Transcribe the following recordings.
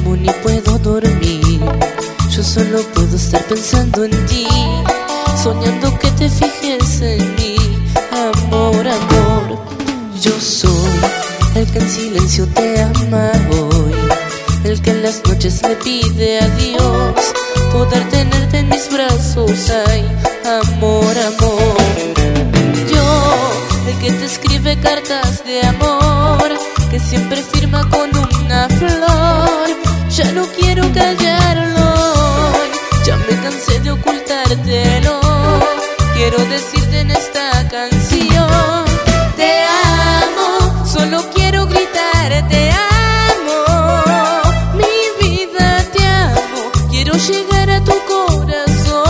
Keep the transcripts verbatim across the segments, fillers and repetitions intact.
como ni puedo dormir. Yo solo puedo estar pensando en ti, soñando que te fijes en mí. Amor, amor, yo soy el que en silencio te ama hoy, el que en las noches le pide a Dios poder tenerte en mis brazos. Ay, amor, amor, yo, el que te escribe cartas de amor, que siempre firma con una flor. Ya no quiero callarlo, ya me cansé de ocultártelo. Quiero decirte en esta canción: te amo, solo quiero gritar te amo. Mi vida te amo, quiero llegar a tu corazón.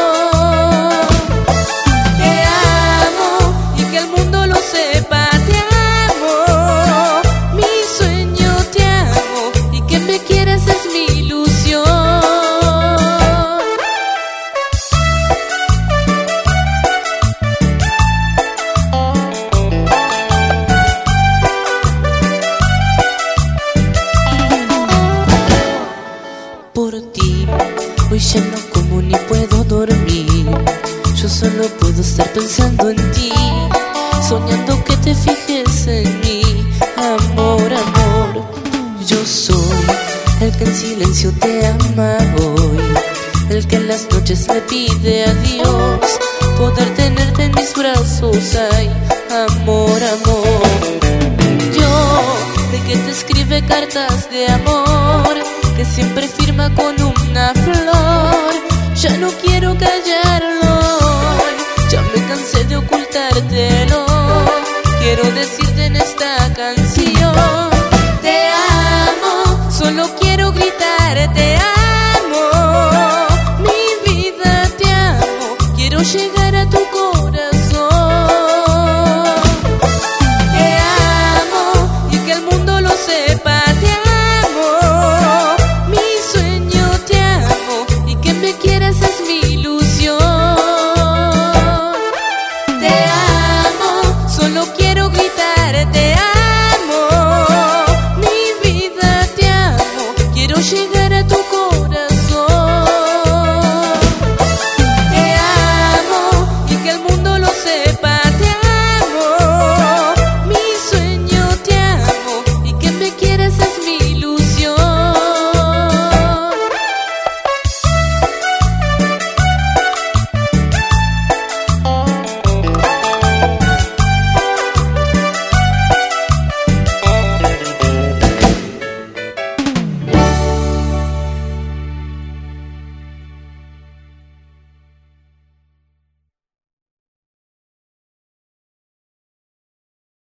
Te amo y que el mundo lo sepa. Te amo, mi sueño te amo, y que me quieras es mi ilusión. Por ti, hoy ya no como ni puedo dormir. Yo solo puedo estar pensando en ti, soñando que te fijes en mí. Amor, amor, yo soy el que en silencio te ama hoy, el que en las noches le pide a Dios poder tenerte en mis brazos. Ay, amor, amor, yo, el que te escribe cartas de amor, que siempre firma con una flor. Ya no quiero callarlo, ya me cansé de ocultártelo. Quiero decirte en esta canción: te amo, solo quiero gritar te amo. Mi vida te amo, quiero llegar a tu corazón. Te amo y que el mundo lo sepa. Te amo, mi sueño te amo, y que me quieras es mi ilusión. Te amo, solo quiero gritar te amo. Mi vida te amo, quiero llegar a tu corazón.